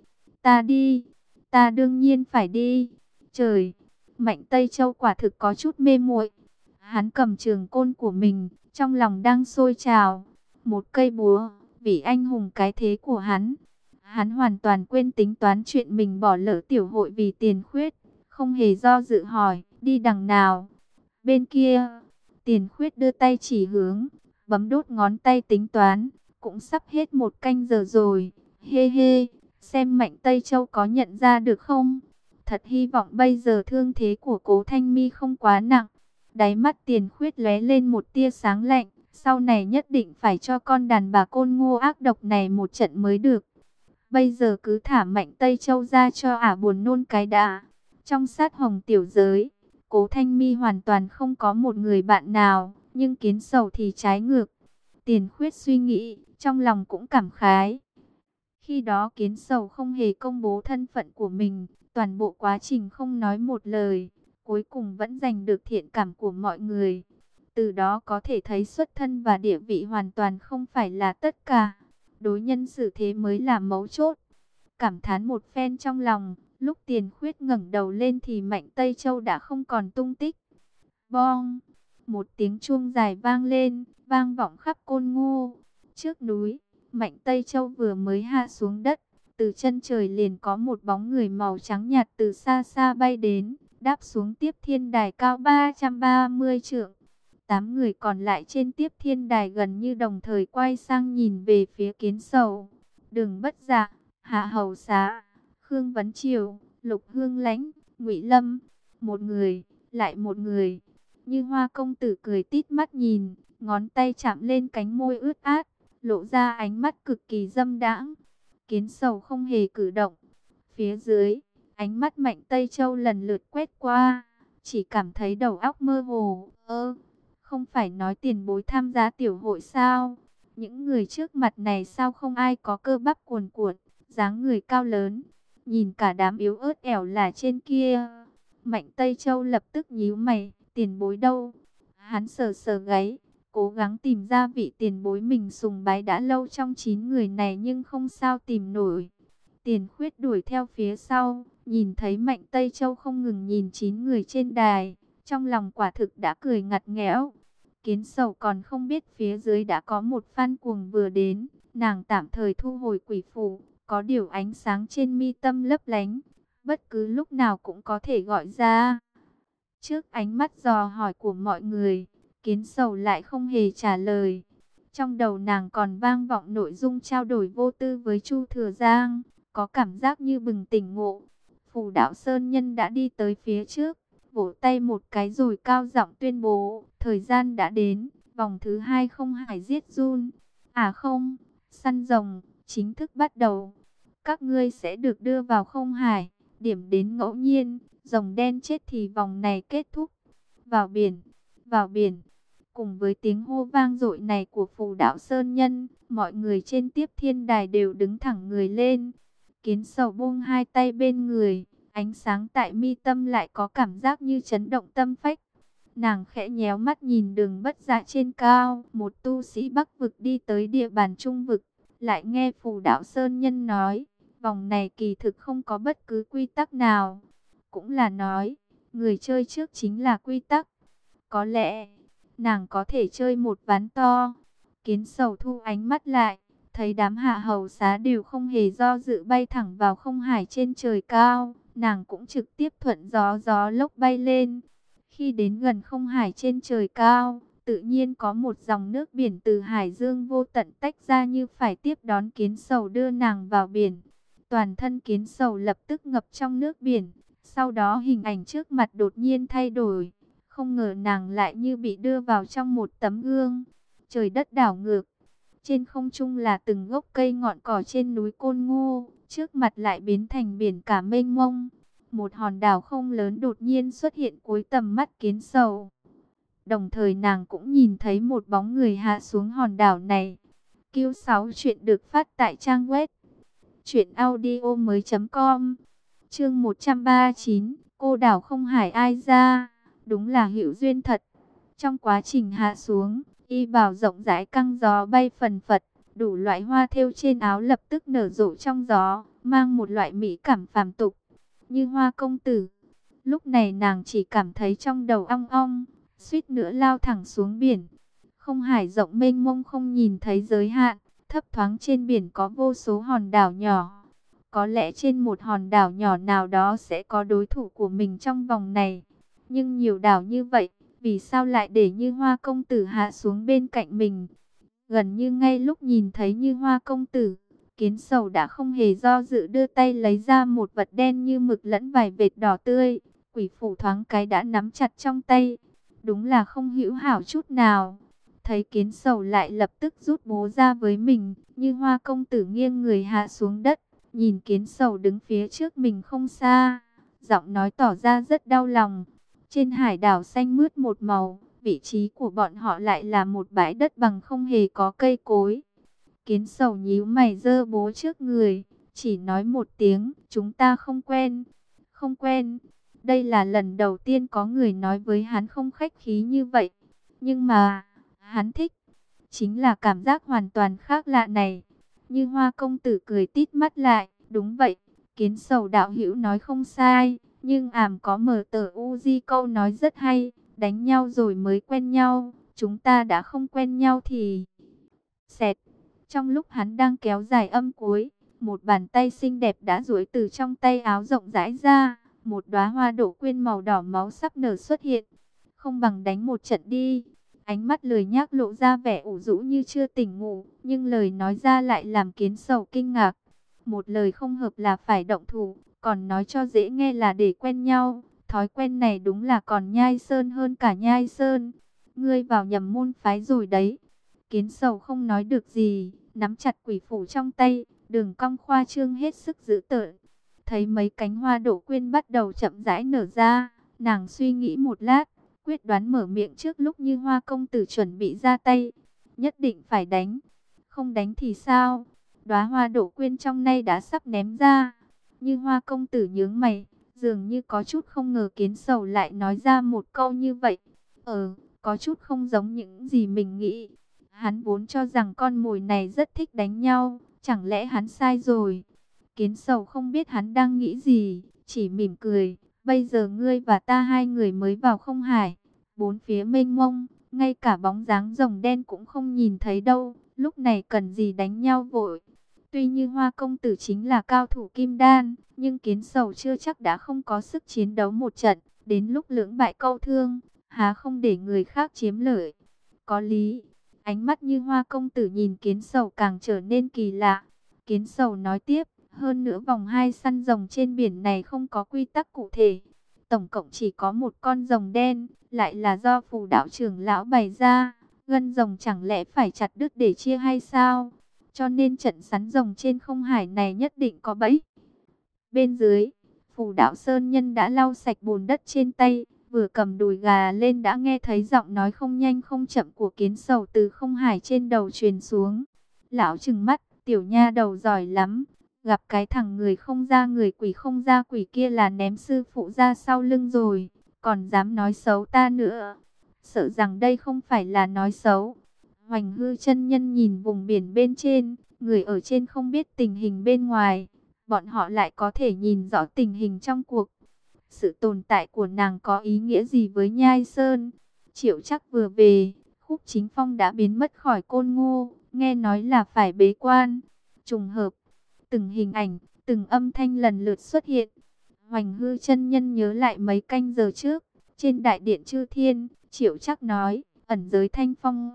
ta đương nhiên phải đi. Trời, Mạnh Tây Châu quả thực có chút mê muội. Hắn cầm trường côn của mình, trong lòng đang sôi trào. Một cây búa, vì anh hùng cái thế của hắn. Hắn hoàn toàn quên tính toán chuyện mình bỏ lỡ tiểu hội vì Tiền Khuyết, không hề do dự hỏi, đi đằng nào? Bên kia. Tiền Khuyết đưa tay chỉ hướng, bấm đốt ngón tay tính toán, cũng sắp hết 1 canh giờ rồi. Hê hê, xem Mạnh Tây Châu có nhận ra được không? Thật hy vọng bây giờ thương thế của Cố Thanh Mi không quá nặng. Đáy mắt Tiền Khuyết lóe lên một tia sáng lạnh, sau này nhất định phải cho con đàn bà Côn Ngô ác độc này một trận mới được. Bây giờ cứ thả Mạnh Tây Châu ra cho ả buồn nôn cái đã. Trong sát hồng tiểu giới, Cố Thanh Mi hoàn toàn không có một người bạn nào, nhưng Kiến Sầu thì trái ngược. Tiền Khuyết suy nghĩ, trong lòng cũng cảm khái. Khi đó Kiến Sầu không hề công bố thân phận của mình, toàn bộ quá trình không nói một lời, cuối cùng vẫn giành được thiện cảm của mọi người. Từ đó có thể thấy xuất thân và địa vị hoàn toàn không phải là tất cả. Đối nhân xử thế mới là mấu chốt. Cảm thán một phen trong lòng, lúc Tiền Khuyết ngẩng đầu lên thì Mạnh Tây Châu đã không còn tung tích. Bong! Một tiếng chuông dài vang lên, vang vọng khắp Côn Ngô. Trước núi, Mạnh Tây Châu vừa mới hạ xuống đất, từ chân trời liền có một bóng người màu trắng nhạt từ xa xa bay đến, đáp xuống tiếp thiên đài cao 330 trượng. 8 người còn lại trên tiếp thiên đài gần như đồng thời quay sang nhìn về phía Kiến Sầu. Đường Bất Dạ, Hạ Hầu Xá, Khương Vấn Triều, Lục Hương Lãnh, Ngụy Lâm, một người, lại một người. Như Hoa công tử cười tít mắt nhìn, ngón tay chạm lên cánh môi ướt át, lộ ra ánh mắt cực kỳ dâm đãng. Kiến Sầu không hề cử động. Phía dưới, ánh mắt Mạnh Tây Châu lần lượt quét qua, chỉ cảm thấy đầu óc mơ hồ. Không phải nói tiền bối tham gia tiểu hội sao? Những người trước mặt này sao không ai có cơ bắp cuồn cuộn, dáng người cao lớn, nhìn cả đám yếu ớt ẻo là trên kia. Mạnh Tây Châu lập tức nhíu mày, tiền bối đâu? Hắn sờ sờ gáy, cố gắng tìm ra vị tiền bối mình sùng bái đã lâu trong 9 người này nhưng không sao tìm nổi. Tiền Khuyết đuổi theo phía sau, nhìn thấy Mạnh Tây Châu không ngừng nhìn 9 người trên đài, trong lòng quả thực đã cười ngặt nghẽo. Kiến Sầu còn không biết phía dưới đã có một phan cuồng vừa đến, nàng tạm thời thu hồi quỷ phù, có điều ánh sáng trên mi tâm lấp lánh, bất cứ lúc nào cũng có thể gọi ra. Trước ánh mắt dò hỏi của mọi người, Kiến Sầu lại không hề trả lời. Trong đầu nàng còn vang vọng nội dung trao đổi vô tư với Chu Thừa Giang, có cảm giác như bừng tỉnh ngộ. Phù Đạo Sơn Nhân đã đi tới phía trước, vỗ tay một cái rồi cao giọng tuyên bố, thời gian đã đến, vòng thứ 2 không hải giết giun, không, săn rồng, chính thức bắt đầu. Các ngươi sẽ được đưa vào không hải, điểm đến ngẫu nhiên, rồng đen chết thì vòng này kết thúc. Vào biển, vào biển. Cùng với tiếng hô vang dội này của Phù Đạo Sơn Nhân, mọi người trên tiếp thiên đài đều đứng thẳng người lên. Kiến Sầu buông hai tay bên người, Ánh sáng tại mi tâm lại có cảm giác như chấn động tâm phách. Nàng khẽ nhéo mắt nhìn Đường Bất Dạ trên cao, một tu sĩ Bắc vực đi tới địa bàn Trung vực, lại nghe Phù Đạo Sơn Nhân nói, vòng này kỳ thực không có bất cứ quy tắc nào. Cũng là nói, người chơi trước chính là quy tắc. Có lẽ, nàng có thể chơi một ván to. Kiến Sầu thu ánh mắt lại, thấy đám hạ hầu xá đều không hề do dự bay thẳng vào không hải trên trời cao. Nàng cũng trực tiếp thuận gió lốc bay lên. Khi đến gần không hải trên trời cao, tự nhiên có một dòng nước biển từ hải dương vô tận tách ra như phải tiếp đón Kiến Sầu đưa nàng vào biển. Toàn thân Kiến Sầu lập tức ngập trong nước biển. Sau đó hình ảnh trước mặt đột nhiên thay đổi. Không ngờ nàng lại như bị đưa vào trong một tấm gương. Trời đất đảo ngược. Trên không trung là từng gốc cây ngọn cỏ trên núi Côn Ngô. Trước mặt lại biến thành biển cả mênh mông. Một hòn đảo không lớn đột nhiên xuất hiện cuối tầm mắt Kiến Sầu. Đồng thời nàng cũng nhìn thấy một bóng người hạ xuống hòn đảo này. Q6 chuyện được phát tại trang web truyệnaudiomoi.com. Chương 139, cô đảo không hải ai ra, đúng là hữu duyên thật. Trong quá trình hạ xuống, y bào rộng rãi căng gió bay phần phật, đủ loại hoa thêu trên áo lập tức nở rộ trong gió, mang một loại mỹ cảm phàm tục, như hoa công tử. Lúc này nàng chỉ cảm thấy trong đầu ong ong, suýt nữa lao thẳng xuống biển. Không hải rộng mênh mông không nhìn thấy giới hạn, thấp thoáng trên biển có vô số hòn đảo nhỏ. Có lẽ trên một hòn đảo nhỏ nào đó sẽ có đối thủ của mình trong vòng này. Nhưng nhiều đảo như vậy, vì sao lại để Như Hoa công tử hạ xuống bên cạnh mình? Gần như ngay lúc nhìn thấy Như Hoa công tử, Kiến Sầu đã không hề do dự đưa tay lấy ra một vật đen như mực lẫn vài vệt đỏ tươi. Quỷ phủ thoáng cái đã nắm chặt trong tay. Đúng là không hữu hảo chút nào. Thấy Kiến Sầu lại lập tức rút búa ra với mình, Như Hoa công tử nghiêng người hạ xuống đất. Nhìn Kiến Sầu đứng phía trước mình không xa, giọng nói tỏ ra rất đau lòng. Trên hải đảo xanh mướt một màu, vị trí của bọn họ lại là một bãi đất bằng không hề có cây cối. Kiến Sầu nhíu mày giơ búa trước người, chỉ nói một tiếng, chúng ta không quen. Không quen. Đây là lần đầu tiên có người nói với hắn không khách khí như vậy. Nhưng mà, hắn thích. Chính là cảm giác hoàn toàn khác lạ này. Như Hoa công tử cười tít mắt lại, đúng vậy, Kiến Sầu đạo hữu nói không sai, nhưng ảm có mở tờ Uzi câu nói rất hay, đánh nhau rồi mới quen nhau, chúng ta đã không quen nhau thì... Xẹt, trong lúc hắn đang kéo dài âm cuối, một bàn tay xinh đẹp đã duỗi từ trong tay áo rộng rãi ra, một đóa hoa đỗ quyên màu đỏ máu sắp nở xuất hiện, không bằng đánh một trận đi. Ánh mắt lười nhác lộ ra vẻ ủ rũ như chưa tỉnh ngủ, nhưng lời nói ra lại làm Kiến Sầu kinh ngạc. Một lời không hợp là phải động thủ, còn nói cho dễ nghe là để quen nhau. Thói quen này đúng là còn nhai sơn hơn cả nhai sơn. Ngươi vào nhầm môn phái rồi đấy. Kiến Sầu không nói được gì, nắm chặt quỷ phủ trong tay, đường cong khoa trương hết sức dữ tợn. Thấy mấy cánh hoa đỗ quyên bắt đầu chậm rãi nở ra, nàng suy nghĩ một lát, quyết đoán mở miệng trước lúc Như Hoa công tử chuẩn bị ra tay. Nhất định phải đánh. Không đánh thì sao? Đóa hoa đỗ quyên trong nay đã sắp ném ra. Như Hoa công tử nhướng mày, dường như có chút không ngờ Kiến Sầu lại nói ra một câu như vậy. Có chút không giống những gì mình nghĩ. Hắn vốn cho rằng con mồi này rất thích đánh nhau, chẳng lẽ hắn sai rồi? Kiến Sầu không biết hắn đang nghĩ gì, chỉ mỉm cười. Bây giờ ngươi và ta hai người mới vào không hải, bốn phía mênh mông, ngay cả bóng dáng rồng đen cũng không nhìn thấy đâu, lúc này cần gì đánh nhau vội. Tuy Như Hoa công tử chính là cao thủ kim đan, nhưng Kiến Sầu chưa chắc đã không có sức chiến đấu một trận, đến lúc lưỡng bại câu thương, há không để người khác chiếm lợi. Có lý. Ánh mắt Như Hoa công tử nhìn Kiến Sầu càng trở nên kỳ lạ. Kiến Sầu nói tiếp, hơn nữa vòng hai săn rồng trên biển này không có quy tắc cụ thể. Tổng cộng chỉ có một con rồng đen, lại là do Phù đạo trưởng lão bày ra. Gân rồng chẳng lẽ phải chặt đứt để chia hay sao? Cho nên trận sắn rồng trên không hải này nhất định có bẫy. Bên dưới, Phù đạo sơn nhân đã lau sạch bùn đất trên tay, vừa cầm đùi gà lên đã nghe thấy giọng nói không nhanh không chậm của Kiến Sầu từ không hải trên đầu truyền xuống. Lão trừng mắt, tiểu nha đầu giỏi lắm, Gặp cái thằng người không ra người quỷ không ra quỷ kia là ném sư phụ ra sau lưng rồi, còn dám nói xấu ta nữa. Sợ rằng đây không phải là nói xấu. Hoành Hư chân nhân nhìn vùng biển bên trên, người ở trên không biết tình hình bên ngoài, bọn họ lại có thể nhìn rõ tình hình trong cuộc. Sự tồn tại của nàng có ý nghĩa gì với Nhai Sơn? Triệu Chắc vừa về, Khúc Chính Phong đã biến mất khỏi Côn Ngô, nghe nói là phải bế quan. Trùng hợp, từng hình ảnh, từng âm thanh lần lượt xuất hiện. Hoành Hư chân nhân nhớ lại mấy canh giờ trước, trên đại điện Chư Thiên, Triệu Chắc nói, ẩn giới Thanh Phong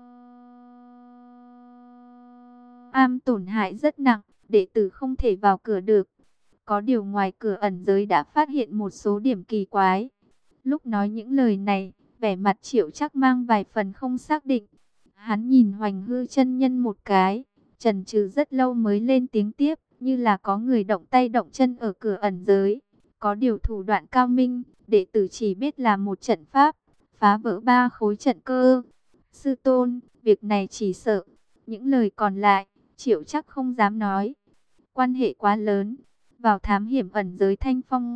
am tổn hại rất nặng, đệ tử không thể vào cửa được. Có điều ngoài cửa ẩn giới đã phát hiện một số điểm kỳ quái. Lúc nói những lời này, vẻ mặt Triệu Chắc mang vài phần không xác định. Hắn nhìn Hoành Hư chân nhân một cái, chần chừ rất lâu mới lên tiếng tiếp, như là có người động tay động chân ở cửa ẩn giới. Có điều thủ đoạn cao minh, đệ tử chỉ biết là một trận pháp, phá vỡ 3 khối trận cơ. Sư tôn, việc này chỉ sợ. Những lời còn lại, Triệu Chắc không dám nói. Quan hệ quá lớn, vào thám hiểm ẩn giới Thanh Phong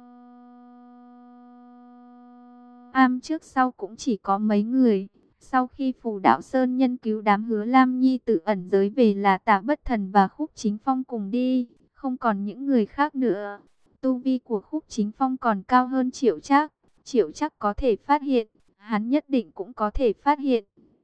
am trước sau cũng chỉ có mấy người. Sau khi Phù Đạo Sơn nhân cứu đám Hứa Lam Nhi tự ẩn giới về là Tạ Bất Thần và Khúc Chính Phong cùng đi, không còn những người khác nữa. Tu vi của Khúc Chính Phong còn cao hơn Triệu Chắc, Triệu Chắc có thể phát hiện, hắn nhất định cũng có thể phát hiện.